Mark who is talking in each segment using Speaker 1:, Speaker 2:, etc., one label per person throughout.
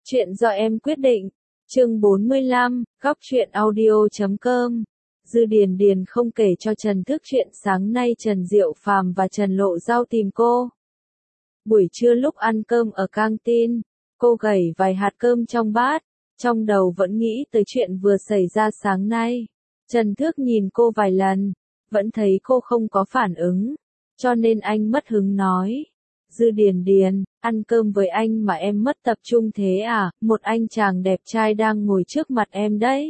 Speaker 1: Chuyện do em quyết định. Chương 45, góc truyện audio.com. Dư Điền Điền không kể cho Trần Thức chuyện sáng nay Trần Diệu Phàm và Trần Lộ Giao tìm cô. Buổi trưa lúc ăn cơm ở căng tin, cô gẩy vài hạt cơm trong bát, trong đầu vẫn nghĩ tới chuyện vừa xảy ra sáng nay. Trần Thức nhìn cô vài lần, vẫn thấy cô không có phản ứng, cho nên anh mất hứng nói. Dư Điền Điền, ăn cơm với anh mà em mất tập trung thế à, một anh chàng đẹp trai đang ngồi trước mặt em đấy.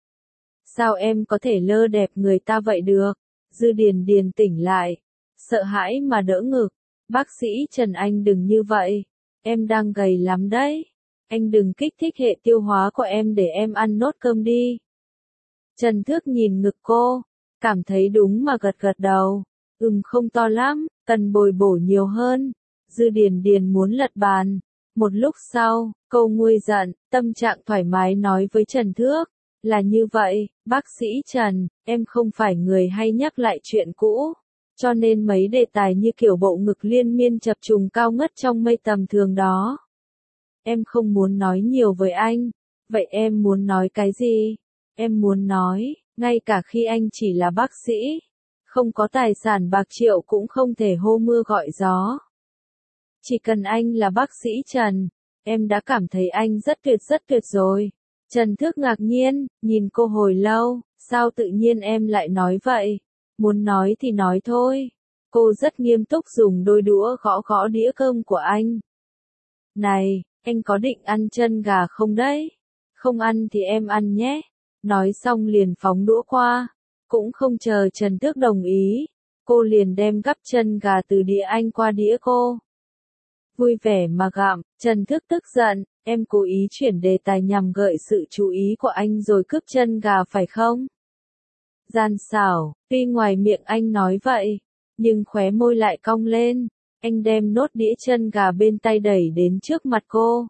Speaker 1: Sao em có thể lơ đẹp người ta vậy được? Dư Điền Điền tỉnh lại, sợ hãi mà đỡ ngực. Bác sĩ Trần, anh đừng như vậy, em đang gầy lắm đấy. Anh đừng kích thích hệ tiêu hóa của em để em ăn nốt cơm đi. Trần Thức nhìn ngực cô, cảm thấy đúng mà gật gật đầu. Không to lắm, cần bồi bổ nhiều hơn. Dư Điền Điền muốn lật bàn. Một lúc sau, cô nguôi giận, tâm trạng thoải mái nói với Trần Thước. Là như vậy, bác sĩ Trần, em không phải người hay nhắc lại chuyện cũ. Cho nên mấy đề tài như kiểu bộ ngực liên miên chập trùng cao ngất trong mây tầm thường đó. Em không muốn nói nhiều với anh. Vậy em muốn nói cái gì? Em muốn nói, ngay cả khi anh chỉ là bác sĩ, không có tài sản bạc triệu cũng không thể hô mưa gọi gió. Chỉ cần anh là bác sĩ Trần, em đã cảm thấy anh rất tuyệt rồi. Trần Thức ngạc nhiên, nhìn cô hồi lâu, sao tự nhiên em lại nói vậy? Muốn nói thì nói thôi. Cô rất nghiêm túc dùng đôi đũa gõ gõ đĩa cơm của anh. Này, anh có định ăn chân gà không đấy? Không ăn thì em ăn nhé. Nói xong liền phóng đũa qua. Cũng không chờ Trần Thức đồng ý, cô liền đem gắp chân gà từ đĩa anh qua đĩa cô. Vui vẻ mà gặm, Trần Thức tức giận, em cố ý chuyển đề tài nhằm gợi sự chú ý của anh rồi cướp chân gà phải không? Gian xảo, tuy ngoài miệng anh nói vậy, nhưng khóe môi lại cong lên, anh đem nốt đĩa chân gà bên tay đẩy đến trước mặt cô.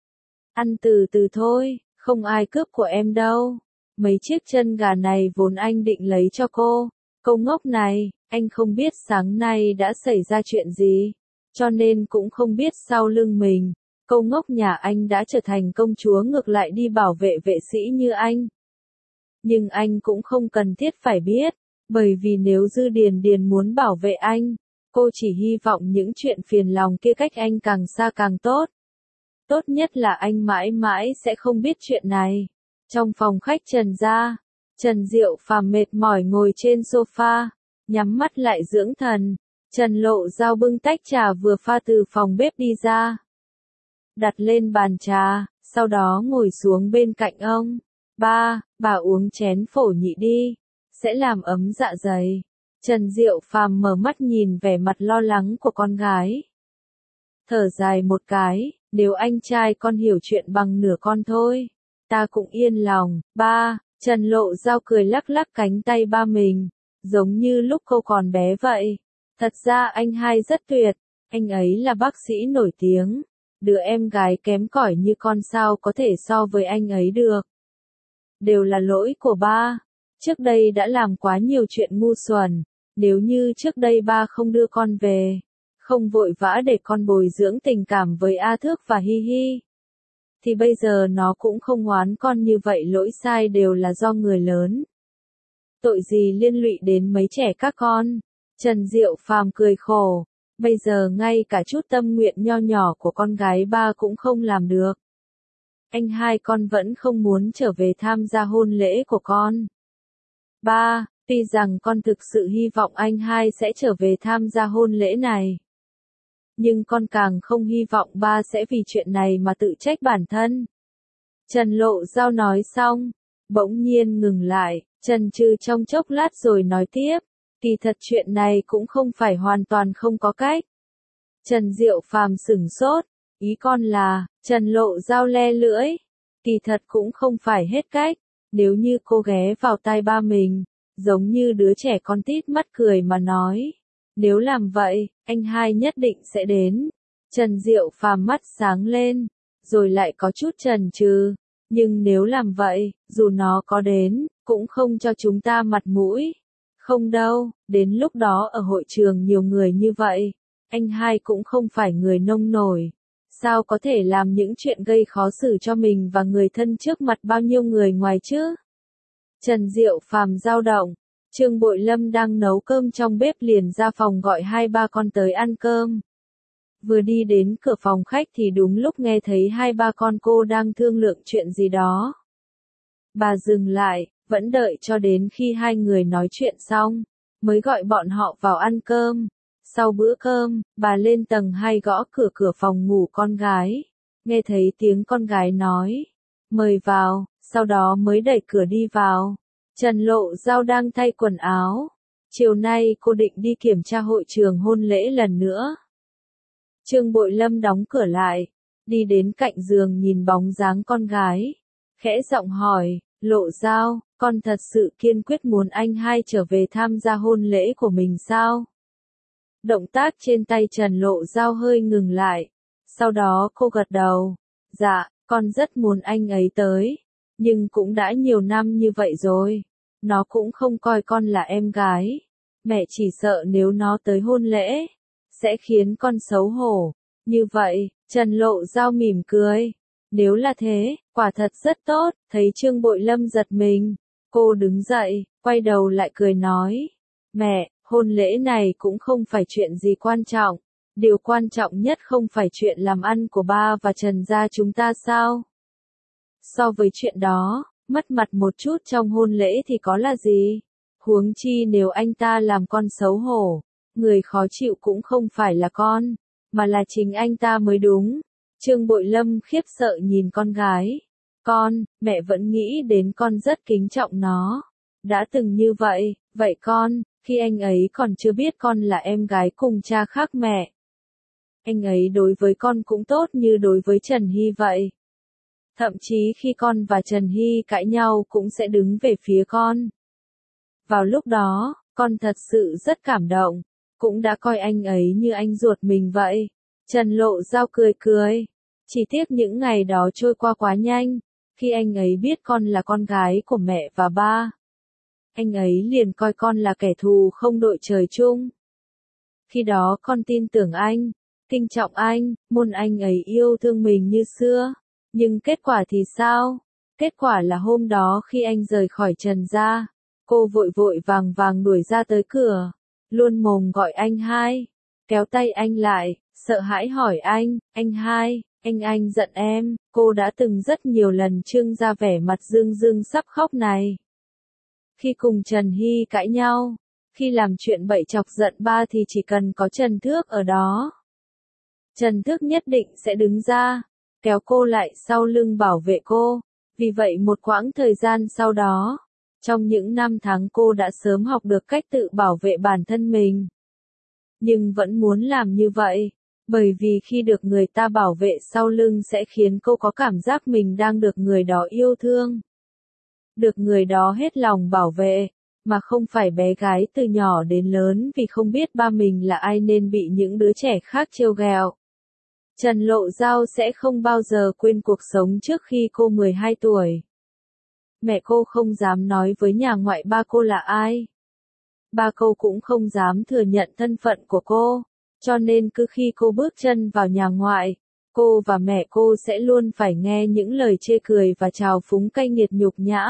Speaker 1: Ăn từ từ thôi, không ai cướp của em đâu. Mấy chiếc chân gà này vốn anh định lấy cho cô. Cô ngốc này, anh không biết sáng nay đã xảy ra chuyện gì, cho nên cũng không biết sau lưng mình, cô ngốc nhà anh đã trở thành công chúa ngược lại đi bảo vệ vệ sĩ như anh. Nhưng anh cũng không cần thiết phải biết, bởi vì nếu Dư Điền Điền muốn bảo vệ anh, cô chỉ hy vọng những chuyện phiền lòng kia cách anh càng xa càng tốt. Tốt nhất là anh mãi mãi sẽ không biết chuyện này. Trong phòng khách Trần gia, Trần Diệu Phàm mệt mỏi ngồi trên sofa, nhắm mắt lại dưỡng thần. Trần Lộ Giao bưng tách trà vừa pha từ phòng bếp đi ra, đặt lên bàn trà, sau đó ngồi xuống bên cạnh ông. Bà uống chén phổ nhị đi, sẽ làm ấm dạ dày. Trần Diệu Phàm mở mắt nhìn vẻ mặt lo lắng của con gái. Thở dài một cái, nếu anh trai con hiểu chuyện bằng nửa con thôi, ta cũng yên lòng. Trần Lộ Giao cười lắc lắc cánh tay ba mình, giống như lúc cô còn bé vậy. Thật ra anh hai rất tuyệt, anh ấy là bác sĩ nổi tiếng, đứa em gái kém cỏi như con sao có thể so với anh ấy được. Đều là lỗi của ba, trước đây đã làm quá nhiều chuyện ngu xuẩn, nếu như trước đây ba không đưa con về, không vội vã để con bồi dưỡng tình cảm với A Thước và Hi Hi, thì bây giờ nó cũng không oán con như vậy. Lỗi sai đều là do người lớn. Tội gì liên lụy đến mấy trẻ các con. Trần Diệu Phàm cười khổ, bây giờ ngay cả chút tâm nguyện nho nhỏ của con gái ba cũng không làm được. Anh hai con vẫn không muốn trở về tham gia hôn lễ của con. Tuy rằng con thực sự hy vọng anh hai sẽ trở về tham gia hôn lễ này, nhưng con càng không hy vọng ba sẽ vì chuyện này mà tự trách bản thân. Trần Lộ Giao nói xong, bỗng nhiên ngừng lại, chần chừ trong chốc lát rồi nói tiếp. Kỳ thật chuyện này cũng không phải hoàn toàn không có cách. Trần Diệu Phàm sửng sốt, ý con là, Trần Lộ Giao le lưỡi. Kỳ thật cũng không phải hết cách, nếu như cô ghé vào tai ba mình, giống như đứa trẻ con tít mắt cười mà nói. Nếu làm vậy, anh hai nhất định sẽ đến. Trần Diệu Phàm mắt sáng lên, rồi lại có chút chần chừ. Nhưng nếu làm vậy, dù nó có đến, cũng không cho chúng ta mặt mũi. Không đâu, đến lúc đó ở hội trường nhiều người như vậy, anh hai cũng không phải người nông nổi. Sao có thể làm những chuyện gây khó xử cho mình và người thân trước mặt bao nhiêu người ngoài chứ? Trần Diệu Phàm dao động. Trương Bội Lâm đang nấu cơm trong bếp liền ra phòng gọi 2-3 con tới ăn cơm. Vừa đi đến cửa phòng khách thì đúng lúc nghe thấy 2-3 con cô đang thương lượng chuyện gì đó. Bà dừng lại, vẫn đợi cho đến khi hai người nói chuyện xong, mới gọi bọn họ vào ăn cơm. Sau bữa cơm, bà lên tầng 2 gõ cửa phòng ngủ con gái. Nghe thấy tiếng con gái nói, mời vào, sau đó mới đẩy cửa đi vào. Trần Lộ Dao đang thay quần áo. Chiều nay cô định đi kiểm tra hội trường hôn lễ lần nữa. Trương Bội Lâm đóng cửa lại, đi đến cạnh giường nhìn bóng dáng con gái. Khẽ giọng hỏi, Lộ Dao, con thật sự kiên quyết muốn anh hai trở về tham gia hôn lễ của mình sao? Động tác trên tay Trần Lộ Dao hơi ngừng lại. Sau đó cô gật đầu. Dạ, con rất muốn anh ấy tới. Nhưng cũng đã nhiều năm như vậy rồi. Nó cũng không coi con là em gái. Mẹ chỉ sợ nếu nó tới hôn lễ, sẽ khiến con xấu hổ. Như vậy, Trần Lộ Dao mỉm cười. Nếu là thế, quả thật rất tốt. Thấy Trương Bội Lâm giật mình. Cô đứng dậy, quay đầu lại cười nói. Mẹ, hôn lễ này cũng không phải chuyện gì quan trọng. Điều quan trọng nhất không phải chuyện làm ăn của ba và Trần gia chúng ta sao? So với chuyện đó, mất mặt một chút trong hôn lễ thì có là gì? Huống chi nếu anh ta làm con xấu hổ, người khó chịu cũng không phải là con, mà là chính anh ta mới đúng. Trương Bội Lâm khiếp sợ nhìn con gái. Con, mẹ vẫn nghĩ đến con rất kính trọng nó. Đã từng như vậy, vậy con, khi anh ấy còn chưa biết con là em gái cùng cha khác mẹ. Anh ấy đối với con cũng tốt như đối với Trần Hy vậy. Thậm chí khi con và Trần Hy cãi nhau cũng sẽ đứng về phía con. Vào lúc đó, con thật sự rất cảm động, cũng đã coi anh ấy như anh ruột mình vậy. Trần Lộ Dao cười cười. Chỉ tiếc những ngày đó trôi qua quá nhanh, khi anh ấy biết con là con gái của mẹ và ba. Anh ấy liền coi con là kẻ thù không đội trời chung. Khi đó con tin tưởng anh, kính trọng anh, muốn anh ấy yêu thương mình như xưa. Nhưng kết quả thì sao? Kết quả là hôm đó khi anh rời khỏi Trần gia, cô vội vội vàng vàng đuổi ra tới cửa, luôn mồm gọi anh hai, kéo tay anh lại, sợ hãi hỏi anh hai, anh giận em. Cô đã từng rất nhiều lần trưng ra vẻ mặt rưng rưng sắp khóc này. Khi cùng Trần Hy cãi nhau, khi làm chuyện bậy chọc giận ba thì chỉ cần có Trần Thước ở đó, Trần Thước nhất định sẽ đứng ra, kéo cô lại sau lưng bảo vệ cô. Vì vậy một quãng thời gian sau đó, trong những năm tháng cô đã sớm học được cách tự bảo vệ bản thân mình. Nhưng vẫn muốn làm như vậy, bởi vì khi được người ta bảo vệ sau lưng sẽ khiến cô có cảm giác mình đang được người đó yêu thương. Được người đó hết lòng bảo vệ, mà không phải bé gái từ nhỏ đến lớn vì không biết ba mình là ai nên bị những đứa trẻ khác trêu ghẹo. Trần Lộ Dao sẽ không bao giờ quên cuộc sống trước khi cô 12 tuổi. Mẹ cô không dám nói với nhà ngoại ba cô là ai. Ba cô cũng không dám thừa nhận thân phận của cô, cho nên cứ khi cô bước chân vào nhà ngoại, cô và mẹ cô sẽ luôn phải nghe những lời chê cười và trào phúng cay nghiệt nhục nhã.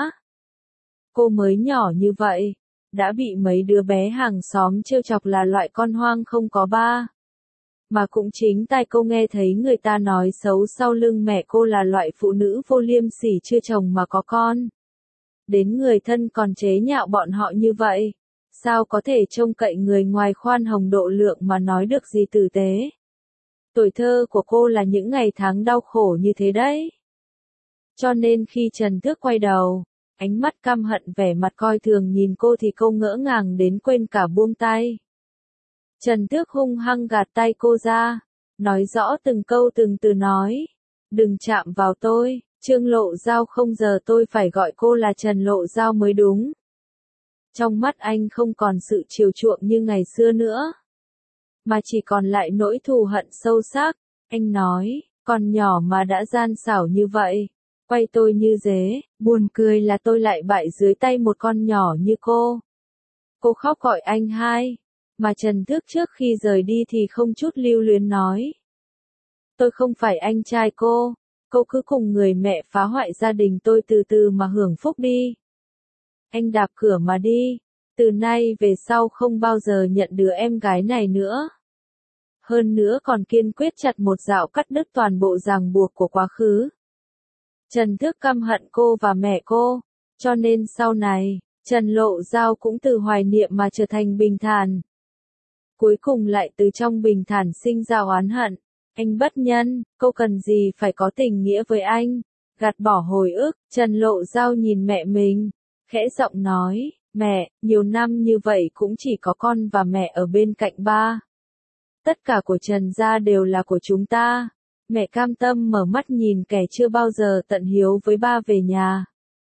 Speaker 1: Cô mới nhỏ như vậy, đã bị mấy đứa bé hàng xóm trêu chọc là loại con hoang không có ba. Mà cũng chính tai cô nghe thấy người ta nói xấu sau lưng mẹ cô là loại phụ nữ vô liêm sỉ chưa chồng mà có con. Đến người thân còn chế nhạo bọn họ như vậy. Sao có thể trông cậy người ngoài khoan hồng độ lượng mà nói được gì tử tế. Tuổi thơ của cô là những ngày tháng đau khổ như thế đấy. Cho nên khi Trần Thước quay đầu, ánh mắt căm hận vẻ mặt coi thường nhìn cô thì cô ngỡ ngàng đến quên cả buông tay. Trần Thước hung hăng gạt tay cô ra, nói rõ từng câu từng từ nói. Đừng chạm vào tôi, Trương Lộ Dao không giờ tôi phải gọi cô là Trần Lộ Dao mới đúng. Trong mắt anh không còn sự chiều chuộng như ngày xưa nữa, mà chỉ còn lại nỗi thù hận sâu sắc. Anh nói, con nhỏ mà đã gian xảo như vậy, quay tôi như dế, buồn cười là tôi lại bại dưới tay một con nhỏ như cô. Cô khóc gọi anh hai, mà Trần Thước trước khi rời đi thì không chút lưu luyến nói. Tôi không phải anh trai cô cứ cùng người mẹ phá hoại gia đình tôi từ từ mà hưởng phúc đi. Anh đạp cửa mà đi, từ nay về sau không bao giờ nhận đứa em gái này nữa. Hơn nữa còn kiên quyết chặt một dạo cắt đứt toàn bộ ràng buộc của quá khứ. Trần Thước căm hận cô và mẹ cô, cho nên sau này, Trần Lộ Giao cũng từ hoài niệm mà trở thành bình thản. Cuối cùng lại từ trong bình thản sinh ra oán hận. Anh bất nhân, cô cần gì phải có tình nghĩa với anh? Gạt bỏ hồi ức, Trần Lộ Giao nhìn mẹ mình, khẽ giọng nói, mẹ, nhiều năm như vậy cũng chỉ có con và mẹ ở bên cạnh ba. Tất cả của Trần gia đều là của chúng ta. Mẹ cam tâm mở mắt nhìn kẻ chưa bao giờ tận hiếu với ba về nhà.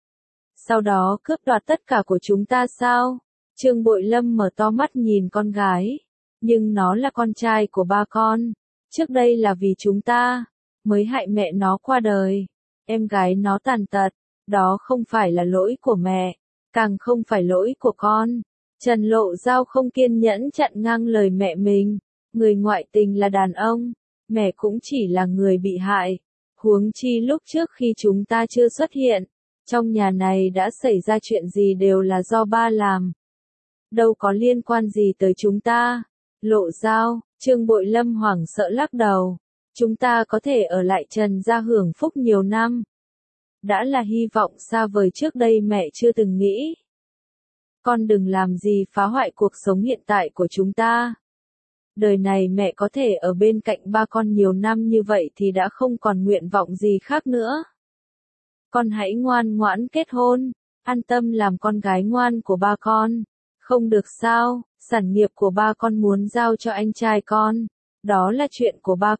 Speaker 1: Sau đó cướp đoạt tất cả của chúng ta sao? Trương Bội Lâm mở to mắt nhìn con gái. Nhưng nó là con trai của ba con. Trước đây là vì chúng ta, mới hại mẹ nó qua đời. Em gái nó tàn tật, đó không phải là lỗi của mẹ, càng không phải lỗi của con. Trần Lộ Giao không kiên nhẫn chặn ngang lời mẹ mình. Người ngoại tình là đàn ông, mẹ cũng chỉ là người bị hại. Huống chi lúc trước khi chúng ta chưa xuất hiện, trong nhà này đã xảy ra chuyện gì đều là do ba làm. Đâu có liên quan gì tới chúng ta. Lộ Giao, Trương Bội Lâm hoảng sợ lắc đầu. Chúng ta có thể ở lại Trần gia hưởng phúc nhiều năm. Đã là hy vọng xa vời trước đây mẹ chưa từng nghĩ. Con đừng làm gì phá hoại cuộc sống hiện tại của chúng ta. Đời này mẹ có thể ở bên cạnh ba con nhiều năm như vậy thì đã không còn nguyện vọng gì khác nữa. Con hãy ngoan ngoãn kết hôn, an tâm làm con gái ngoan của ba con. Không được sao, sản nghiệp của ba con muốn giao cho anh trai con. Đó là chuyện của ba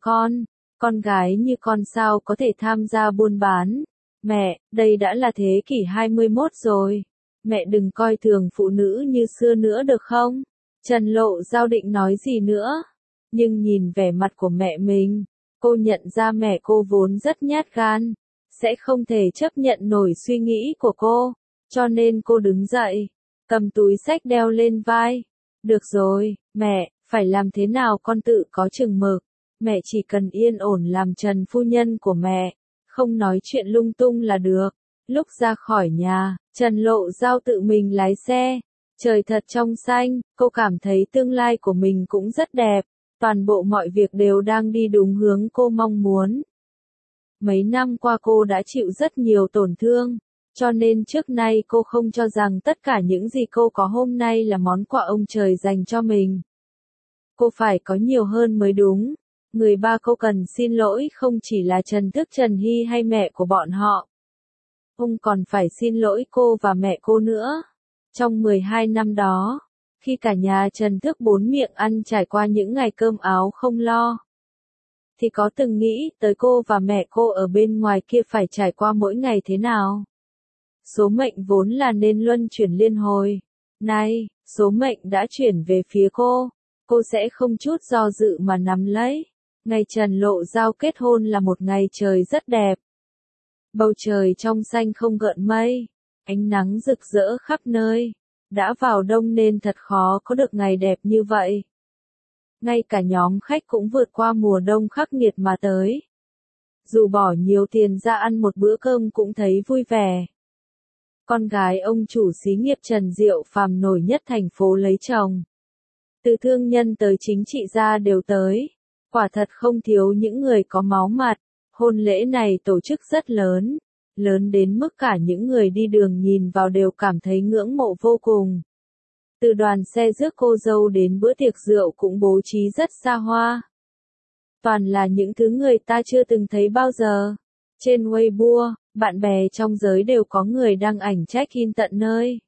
Speaker 1: con gái như con sao có thể tham gia buôn bán. Mẹ, đây đã là thế kỷ 21 rồi. Mẹ đừng coi thường phụ nữ như xưa nữa được không? Trần Lộ Giao định nói gì nữa? Nhưng nhìn vẻ mặt của mẹ mình, cô nhận ra mẹ cô vốn rất nhát gan, sẽ không thể chấp nhận nổi suy nghĩ của cô, cho nên cô đứng dậy, cầm túi xách đeo lên vai. Được rồi, mẹ, phải làm thế nào con tự có chừng mực, mẹ chỉ cần yên ổn làm Trần phu nhân của mẹ, không nói chuyện lung tung là được. Lúc ra khỏi nhà, Trần Lộ Giao tự mình lái xe. Trời thật trong xanh, cô cảm thấy tương lai của mình cũng rất đẹp, toàn bộ mọi việc đều đang đi đúng hướng cô mong muốn. Mấy năm qua cô đã chịu rất nhiều tổn thương, cho nên trước nay cô không cho rằng tất cả những gì cô có hôm nay là món quà ông trời dành cho mình. Cô phải có nhiều hơn mới đúng. Người ba cô cần xin lỗi không chỉ là Trần Thức Trần Hy hay mẹ của bọn họ. Ông còn phải xin lỗi cô và mẹ cô nữa. Trong 12 năm đó, khi cả nhà Trần Thức bốn miệng ăn trải qua những ngày cơm áo không lo, thì có từng nghĩ tới cô và mẹ cô ở bên ngoài kia phải trải qua mỗi ngày thế nào? Số mệnh vốn là nên luân chuyển liên hồi. Nay, số mệnh đã chuyển về phía cô sẽ không chút do dự mà nắm lấy. Ngày Trần Lộ Giao kết hôn là một ngày trời rất đẹp. Bầu trời trong xanh không gợn mây. Ánh nắng rực rỡ khắp nơi. Đã vào đông nên thật khó có được ngày đẹp như vậy. Ngay cả nhóm khách cũng vượt qua mùa đông khắc nghiệt mà tới. Dù bỏ nhiều tiền ra ăn một bữa cơm cũng thấy vui vẻ. Con gái ông chủ xí nghiệp Trần Diệu Phàm nổi nhất thành phố lấy chồng. Từ thương nhân tới chính trị gia đều tới. Quả thật không thiếu những người có máu mặt. Hôn lễ này tổ chức rất lớn. Lớn đến mức cả những người đi đường nhìn vào đều cảm thấy ngưỡng mộ vô cùng. Từ đoàn xe rước cô dâu đến bữa tiệc rượu cũng bố trí rất xa hoa. Toàn là những thứ người ta chưa từng thấy bao giờ. Trên Weibo, bạn bè trong giới đều có người đăng ảnh check-in tận nơi.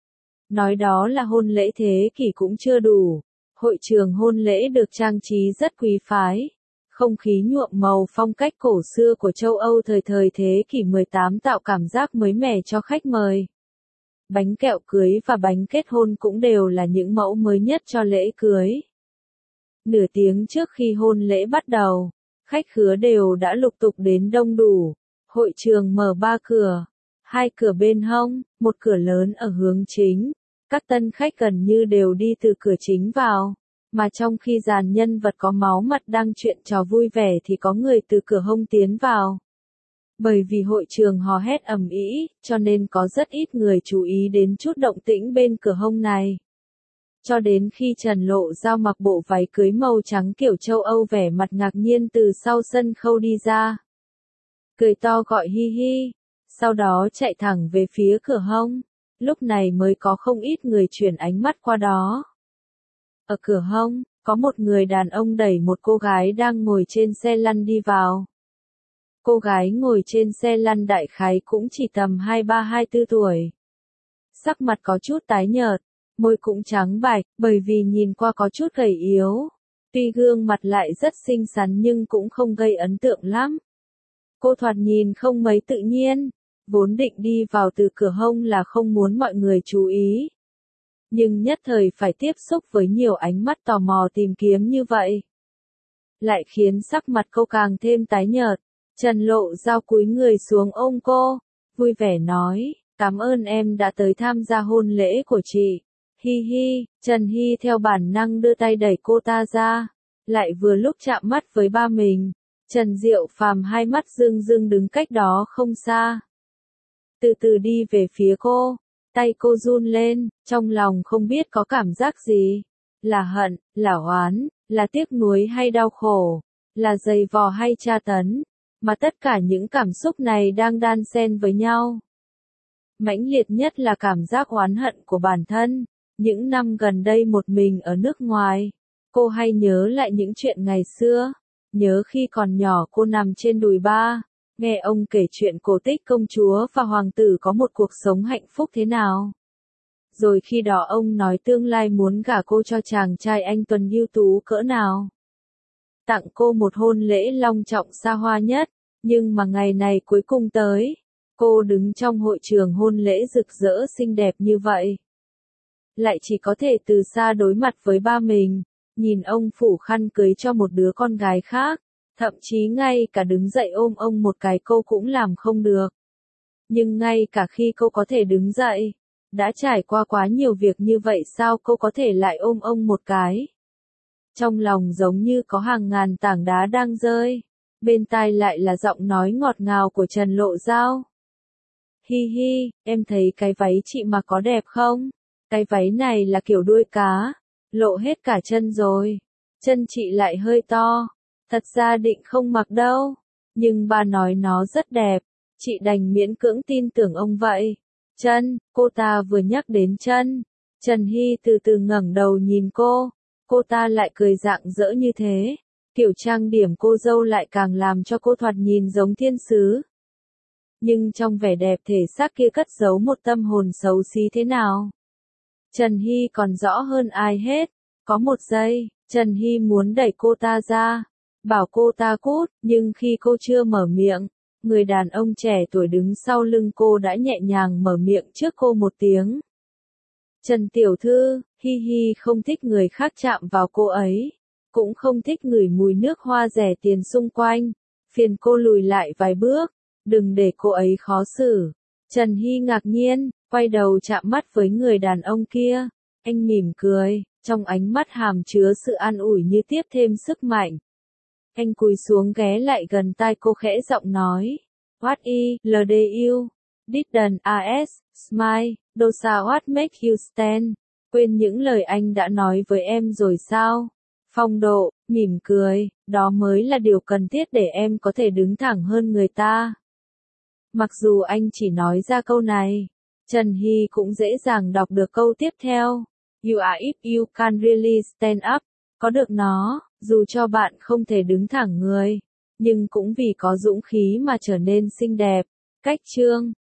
Speaker 1: Nói đó là hôn lễ thế kỷ cũng chưa đủ. Hội trường hôn lễ được trang trí rất quý phái. Không khí nhuộm màu phong cách cổ xưa của châu Âu thời thế kỷ 18 tạo cảm giác mới mẻ cho khách mời. Bánh kẹo cưới và bánh kết hôn cũng đều là những mẫu mới nhất cho lễ cưới. Nửa tiếng trước khi hôn lễ bắt đầu, khách khứa đều đã lục tục đến đông đủ. Hội trường mở 3 cửa, 2 cửa bên hông, một cửa lớn ở hướng chính. Các tân khách gần như đều đi từ cửa chính vào. Mà trong khi dàn nhân vật có máu mặt đang chuyện trò vui vẻ thì có người từ cửa hông tiến vào. Bởi vì hội trường hò hét ầm ĩ, cho nên có rất ít người chú ý đến chút động tĩnh bên cửa hông này. Cho đến khi Trần Lộ Dao mặc bộ váy cưới màu trắng kiểu châu Âu vẻ mặt ngạc nhiên từ sau sân khấu đi ra. Cười to gọi hi hi, sau đó chạy thẳng về phía cửa hông. Lúc này mới có không ít người chuyển ánh mắt qua đó. Ở cửa hông, có một người đàn ông đẩy một cô gái đang ngồi trên xe lăn đi vào. Cô gái ngồi trên xe lăn đại khái cũng chỉ tầm 23-24 tuổi. Sắc mặt có chút tái nhợt, môi cũng trắng bạch, bởi vì nhìn qua có chút gầy yếu. Tuy gương mặt lại rất xinh xắn nhưng cũng không gây ấn tượng lắm. Cô thoạt nhìn không mấy tự nhiên, vốn định đi vào từ cửa hông là không muốn mọi người chú ý. Nhưng nhất thời phải tiếp xúc với nhiều ánh mắt tò mò tìm kiếm như vậy, lại khiến sắc mặt cô càng thêm tái nhợt. Trần Lộ Dao cúi người xuống ôm cô, vui vẻ nói, cảm ơn em đã tới tham gia hôn lễ của chị. Hi hi, Trần Hy theo bản năng đưa tay đẩy cô ta ra, lại vừa lúc chạm mắt với ba mình. Trần Diệu Phàm hai mắt rưng rưng đứng cách đó không xa. Từ từ đi về phía cô, tay cô run lên, trong lòng không biết có cảm giác gì. Là hận, là oán, là tiếc nuối hay đau khổ, là giày vò hay tra tấn, mà tất cả những cảm xúc này đang đan xen với nhau. Mãnh liệt nhất là cảm giác oán hận của bản thân. Những năm gần đây một mình ở nước ngoài, cô hay nhớ lại những chuyện ngày xưa. Nhớ khi còn nhỏ cô nằm trên đùi ba, nghe ông kể chuyện cổ tích công chúa và hoàng tử có một cuộc sống hạnh phúc thế nào. Rồi khi đó ông nói tương lai muốn gả cô cho chàng trai anh tuấn ưu tú cỡ nào. Tặng cô một hôn lễ long trọng xa hoa nhất, nhưng mà ngày này cuối cùng tới, cô đứng trong hội trường hôn lễ rực rỡ xinh đẹp như vậy. Lại chỉ có thể từ xa đối mặt với ba mình, nhìn ông phủ khăn cưới cho một đứa con gái khác, thậm chí ngay cả đứng dậy ôm ông một cái cô cũng làm không được. Nhưng ngay cả khi cô có thể đứng dậy, đã trải qua quá nhiều việc như vậy sao cô có thể lại ôm ông một cái? Trong lòng giống như có hàng ngàn tảng đá đang rơi, bên tai lại là giọng nói ngọt ngào của Trần Lộ Dao. Hi hi, em thấy cái váy chị mặc có đẹp không? Cái váy này là kiểu đuôi cá, lộ hết cả chân rồi. Chân chị lại hơi to, thật ra định không mặc đâu, nhưng ba nói nó rất đẹp, chị đành miễn cưỡng tin tưởng ông vậy. Chân, cô ta vừa nhắc đến chân, Trần Hy từ từ ngẩng đầu nhìn cô ta lại cười rạng rỡ như thế, kiểu trang điểm cô dâu lại càng làm cho cô thoạt nhìn giống thiên sứ. Nhưng trong vẻ đẹp thể xác kia cất giấu một tâm hồn xấu xí thế nào? Trần Hy còn rõ hơn ai hết. Có một giây, Trần Hy muốn đẩy cô ta ra, bảo cô ta cút, nhưng khi cô chưa mở miệng, người đàn ông trẻ tuổi đứng sau lưng cô đã nhẹ nhàng mở miệng trước cô một tiếng. Trần tiểu thư, hi hi không thích người khác chạm vào cô ấy, cũng không thích ngửi mùi nước hoa rẻ tiền xung quanh, phiền cô lùi lại vài bước, đừng để cô ấy khó xử. Trần Hy ngạc nhiên, quay đầu chạm mắt với người đàn ông kia, anh mỉm cười, trong ánh mắt hàm chứa sự an ủi như tiếp thêm sức mạnh. Anh cúi xuống ghé lại gần tai cô khẽ giọng nói, What you didn't as, smile, dosa what make you stand, quên những lời anh đã nói với em rồi sao? Phong độ, mỉm cười, đó mới là điều cần thiết để em có thể đứng thẳng hơn người ta. Mặc dù anh chỉ nói ra câu này, Trần Hy cũng dễ dàng đọc được câu tiếp theo. You are if you can really stand up. Có được nó, dù cho bạn không thể đứng thẳng người, nhưng cũng vì có dũng khí mà trở nên xinh đẹp. Cách chương